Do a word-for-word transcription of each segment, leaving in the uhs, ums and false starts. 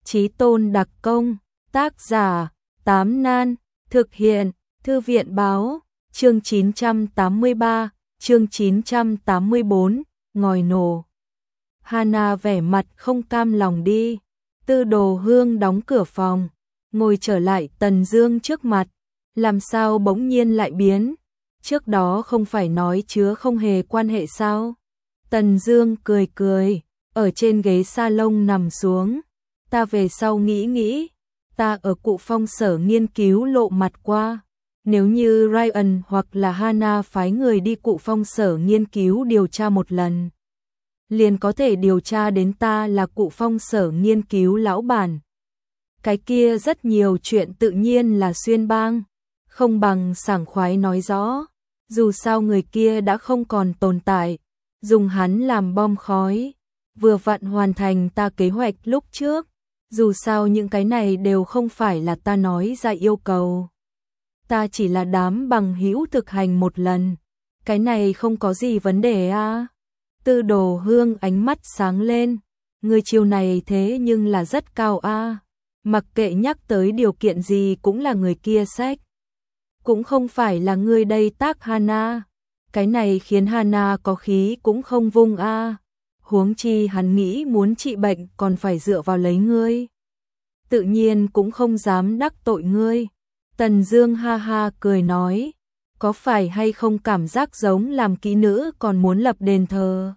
Chí tôn đặc công, tác giả, Tám Nan, thực hiện, Thư viện báo, chương chín trăm tám mươi ba, chương chín trăm tám mươi bốn, ngòi nổ. Hana vẻ mặt không cam lòng đi, Tư Đồ Hương đóng cửa phòng, ngồi trở lại Tần Dương trước mặt, làm sao bỗng nhiên lại biến, trước đó không phải nói chứa không hề quan hệ sao? Tần Dương cười cười, ở trên ghế salon nằm xuống, ta về sau nghĩ nghĩ, ta ở Cụ Phong sở nghiên cứu lộ mặt qua, nếu như Ryan hoặc là Hana phái người đi Cụ Phong sở nghiên cứu điều tra một lần, liền có thể điều tra đến ta là Cụ Phong sở nghiên cứu lão bản. Cái kia rất nhiều chuyện tự nhiên là xuyên bang, không bằng sảng khoái nói rõ, dù sao người kia đã không còn tồn tại, dùng hắn làm bom khói, vừa vặn hoàn thành ta kế hoạch lúc trước, dù sao những cái này đều không phải là ta nói ra yêu cầu. Ta chỉ là đám bằng hữu thực hành một lần, cái này không có gì vấn đề à. Tư Đồ Hương ánh mắt sáng lên, người chiều này thế nhưng là rất cao a, mặc kệ nhắc tới điều kiện gì cũng là người kia sách. Cũng không phải là ngươi đây tác Hana, cái này khiến Hana có khí cũng không vung a, huống chi hắn nghĩ muốn trị bệnh còn phải dựa vào lấy ngươi. Tự nhiên cũng không dám đắc tội ngươi. Tần Dương ha ha cười nói, có phải hay không cảm giác giống làm kỹ nữ còn muốn lập đền thờ.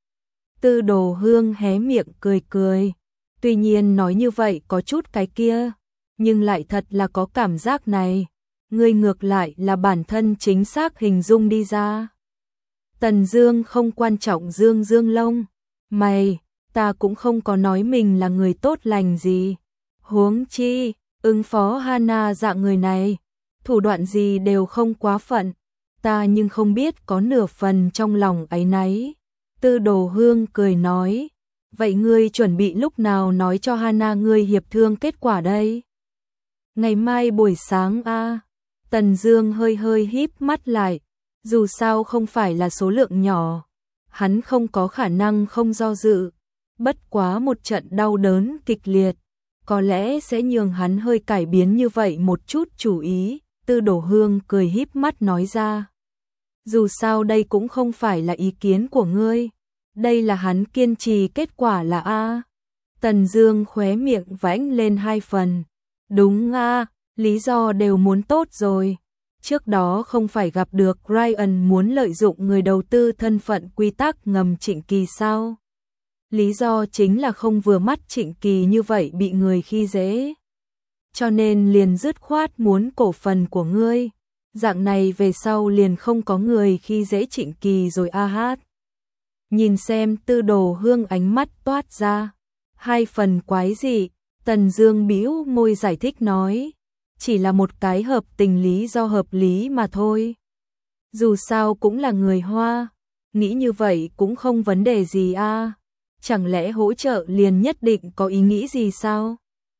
Tư Đồ Hương hé miệng cười cười, tuy nhiên nói như vậy có chút cái kia, nhưng lại thật là có cảm giác này, ngươi ngược lại là bản thân chính xác hình dung đi ra. Tần Dương không quan trọng dương dương lông, mày, ta cũng không có nói mình là người tốt lành gì, huống chi, ứng phó Hana dạng người này, thủ đoạn gì đều không quá phận, ta nhưng không biết có nửa phần trong lòng áy náy. Tư Đồ Hương cười nói, vậy ngươi chuẩn bị lúc nào nói cho Hana ngươi hiệp thương kết quả đây? Ngày mai buổi sáng a. À? Tần Dương hơi hơi híp mắt lại, dù sao không phải là số lượng nhỏ, hắn không có khả năng không do dự, bất quá một trận đau đớn kịch liệt, có lẽ sẽ nhường hắn hơi cải biến như vậy một chút chủ ý. Tư Đồ Hương cười híp mắt nói ra, dù sao đây cũng không phải là ý kiến của ngươi, đây là hắn kiên trì kết quả là a. Tần Dương khóe miệng vãnh lên hai phần, đúng a, lý do đều muốn tốt rồi. Trước đó không phải gặp được Ryan muốn lợi dụng người đầu tư thân phận quy tắc ngầm Trịnh Kỳ sao? Lý do chính là không vừa mắt Trịnh Kỳ như vậy bị người khi dễ, cho nên liền dứt khoát muốn cổ phần của ngươi, dạng này về sau liền không có người khi dễ Trịnh Kỳ rồi a hát. Nhìn xem Tư Đồ Hương ánh mắt toát ra hai phần quái dị, Tần Dương bĩu môi giải thích nói, chỉ là một cái hợp tình lý do hợp lý mà thôi. Dù sao cũng là người Hoa, nghĩ như vậy cũng không vấn đề gì a. Chẳng lẽ hỗ trợ liền nhất định có ý nghĩ gì sao?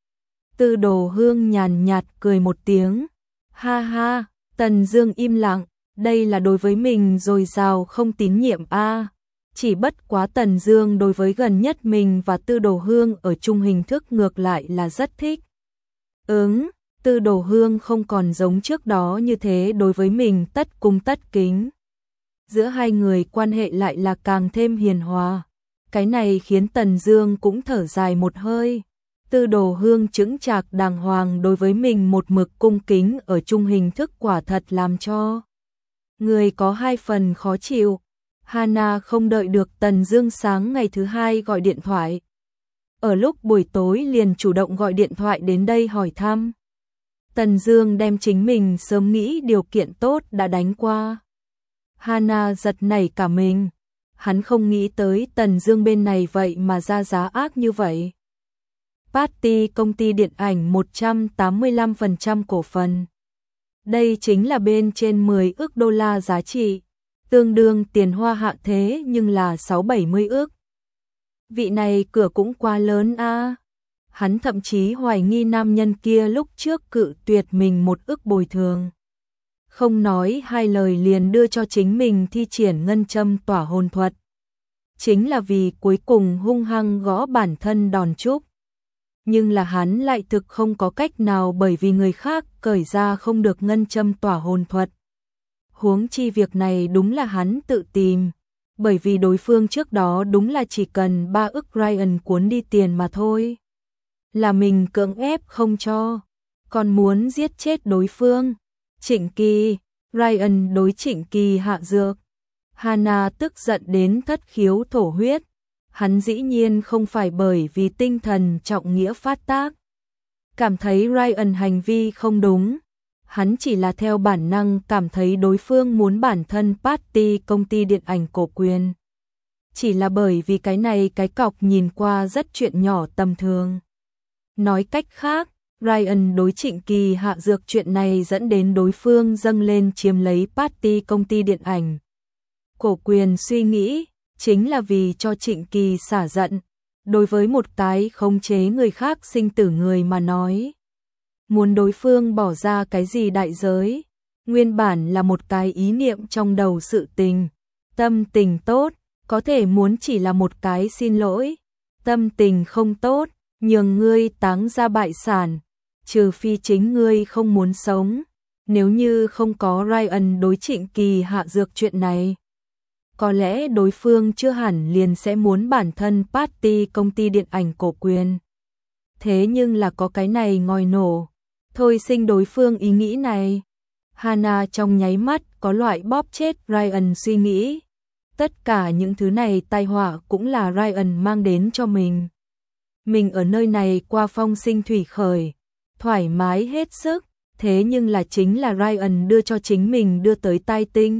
Tư Đồ Hương nhàn nhạt cười một tiếng, ha ha. Tần Dương im lặng, đây là đối với mình dồi dào không tín nhiệm a. Chỉ bất quá Tần Dương đối với gần nhất mình và Tư Đồ Hương ở chung hình thức ngược lại là rất thích. Ứng, Tư Đồ Hương không còn giống trước đó như thế đối với mình tất cung tất kính. Giữa hai người quan hệ lại là càng thêm hiền hòa. Cái này khiến Tần Dương cũng thở dài một hơi. Tư Đồ Hương chững chạc đàng hoàng đối với mình một mực cung kính ở chung hình thức quả thật làm cho người có hai phần khó chịu. Hana không đợi được Tần Dương sáng ngày thứ hai gọi điện thoại. Ở lúc buổi tối liền chủ động gọi điện thoại đến đây hỏi thăm. Tần Dương đem chính mình sớm nghĩ điều kiện tốt đã đánh qua. Hana giật nảy cả mình. Hắn không nghĩ tới Tần Dương bên này vậy mà ra giá ác như vậy. Patty công ty điện ảnh một trăm tám mươi lăm phần trăm cổ phần. Đây chính là bên trên mười ức đô la giá trị, tương đương tiền Hoa hạ thế nhưng là sáu bảy mươi ức. Vị này cửa cũng quá lớn a. Hắn thậm chí hoài nghi nam nhân kia lúc trước cự tuyệt mình một ức bồi thường. Không nói hai lời liền đưa cho chính mình thi triển ngân châm tỏa hồn thuật. Chính là vì cuối cùng hung hăng gõ bản thân đòn chúc. nhưng là hắn lại thực không có cách nào bởi vì người khác cởi ra không được ngân châm tỏa hồn thuật. Huống chi việc này đúng là hắn tự tìm, bởi vì đối phương trước đó đúng là chỉ cần ba ức Ryan cuốn đi tiền mà thôi. Là mình cưỡng ép không cho, còn muốn giết chết đối phương. Trịnh Kỳ, Ryan đối Trịnh Kỳ hạ dược. Hana tức giận đến thất khiếu thổ huyết. Hắn dĩ nhiên không phải bởi vì tinh thần trọng nghĩa phát tác, cảm thấy Ryan hành vi không đúng. Hắn chỉ là theo bản năng cảm thấy đối phương muốn bản thân party công ty điện ảnh cổ quyền. Chỉ là bởi vì cái này cái cọc nhìn qua rất chuyện nhỏ tầm thường. Nói cách khác, Ryan đối Trịnh Kỳ hạ dược chuyện này dẫn đến đối phương dâng lên chiếm lấy party công ty điện ảnh cổ quyền suy nghĩ, chính là vì cho Trịnh Kỳ xả giận. Đối với một cái khống chế người khác sinh tử người mà nói, muốn đối phương bỏ ra cái gì đại giới, nguyên bản là một cái ý niệm trong đầu sự tình. Tâm tình tốt, có thể muốn chỉ là một cái xin lỗi. Tâm tình không tốt, nhường ngươi táng ra bại sản, trừ phi chính ngươi không muốn sống. Nếu như không có Ryan đối Trịnh Kỳ hạ dược chuyện này, có lẽ đối phương chưa hẳn liền sẽ muốn bản thân party công ty điện ảnh cổ quyền. Thế nhưng là có cái này ngòi nổ, thôi sinh đối phương ý nghĩ này. Hana trong nháy mắt có loại bóp chết Ryan suy nghĩ. Tất cả những thứ này tai họa cũng là Ryan mang đến cho mình. Mình ở nơi này qua phong sinh thủy khởi, thoải mái hết sức, thế nhưng là chính là Ryan đưa cho chính mình đưa tới tai tinh.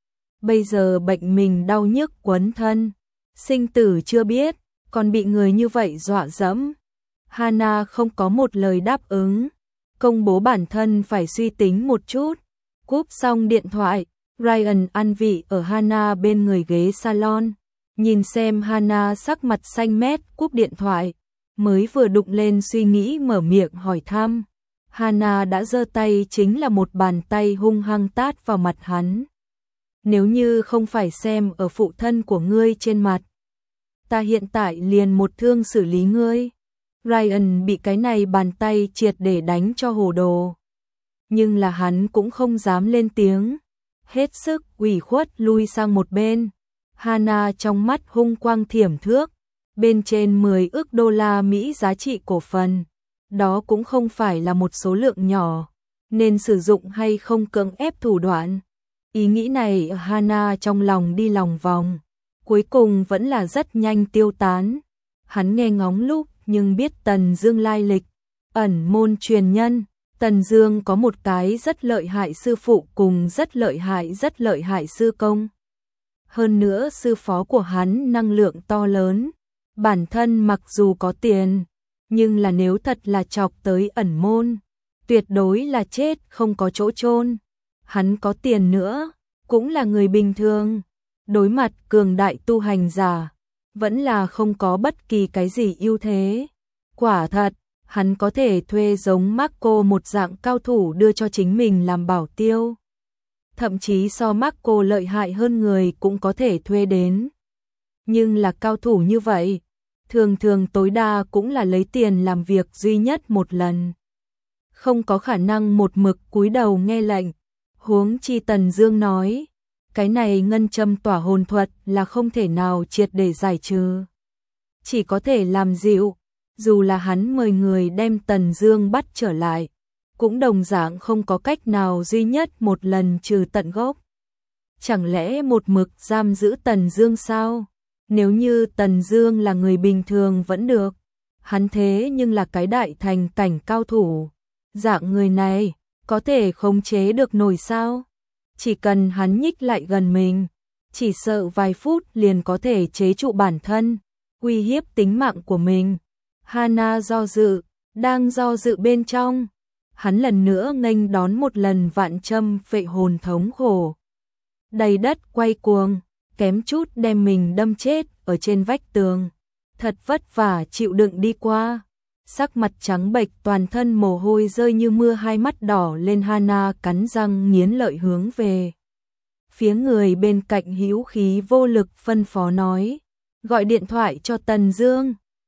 Bây giờ bệnh mình đau nhức quấn thân, sinh tử chưa biết, còn bị người như vậy dọa dẫm. Hana không có một lời đáp ứng, công bố bản thân phải suy tính một chút. Cúp xong điện thoại, Ryan ăn vị ở Hana bên người ghế salon, nhìn xem Hana sắc mặt xanh mét cúp điện thoại, mới vừa đụng lên suy nghĩ mở miệng hỏi thăm. Hana đã giơ tay chính là một bàn tay hung hăng tát vào mặt hắn. Nếu như không phải xem ở phụ thân của ngươi trên mặt, ta hiện tại liền một thương xử lý ngươi. Ryan bị cái này bàn tay triệt để đánh cho hồ đồ. Nhưng là hắn cũng không dám lên tiếng, hết sức ủy khuất lui sang một bên. Hana trong mắt hung quang thiểm thước, bên trên mười ức đô la Mỹ giá trị cổ phần. Đó cũng không phải là một số lượng nhỏ, nên sử dụng hay không cưỡng ép thủ đoạn. Ý nghĩ này Hana trong lòng đi lòng vòng, cuối cùng vẫn là rất nhanh tiêu tán. Hắn nghe ngóng lúc nhưng biết Tần Dương lai lịch, ẩn môn truyền nhân. Tần Dương có một cái rất lợi hại sư phụ cùng rất lợi hại rất lợi hại sư công. Hơn nữa sư phó của hắn năng lượng to lớn, bản thân mặc dù có tiền, nhưng là nếu thật là chọc tới ẩn môn, tuyệt đối là chết không có chỗ chôn. Hắn có tiền nữa, cũng là người bình thường, đối mặt cường đại tu hành giả, vẫn là không có bất kỳ cái gì ưu thế. Quả thật, hắn có thể thuê giống Marco một dạng cao thủ đưa cho chính mình làm bảo tiêu. Thậm chí so Marco lợi hại hơn người cũng có thể thuê đến. Nhưng là cao thủ như vậy, thường thường tối đa cũng là lấy tiền làm việc duy nhất một lần. Không có khả năng một mực cúi đầu nghe lệnh. Huống chi Tần Dương nói, cái này ngân châm tỏa hồn thuật là không thể nào triệt để giải trừ. Chỉ có thể làm dịu, dù là hắn mời người đem Tần Dương bắt trở lại, cũng đồng dạng không có cách nào duy nhất một lần trừ tận gốc. Chẳng lẽ một mực giam giữ Tần Dương sao? Nếu như Tần Dương là người bình thường vẫn được, hắn thế nhưng là cái đại thành cảnh cao thủ. Dạng người này, có thể khống chế được nổi sao? Chỉ cần hắn nhích lại gần mình, chỉ sợ vài phút liền có thể chế trụ bản thân, uy hiếp tính mạng của mình. Hana do dự, đang do dự bên trong, hắn lần nữa nghênh đón một lần vạn châm phệ hồn thống khổ. Đầy đất quay cuồng, kém chút đem mình đâm chết ở trên vách tường. Thật vất vả chịu đựng đi qua. Sắc mặt trắng bệch, toàn thân mồ hôi rơi như mưa, hai mắt đỏ lên. Hana cắn răng nghiến lợi hướng về phía người bên cạnh hữu khí vô lực phân phó nói, gọi điện thoại cho Tần Dương.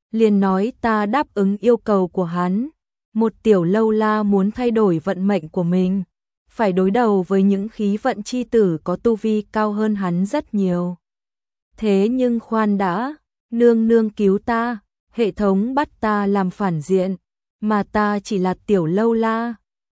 liền nói ta đáp ứng yêu cầu của hắn. Một tiểu lâu la muốn thay đổi vận mệnh của mình, phải đối đầu với những khí vận chi tử có tu vi cao hơn hắn rất nhiều. Thế nhưng khoan đã, nương nương cứu ta, hệ thống bắt ta làm phản diện, mà ta chỉ là tiểu lâu la,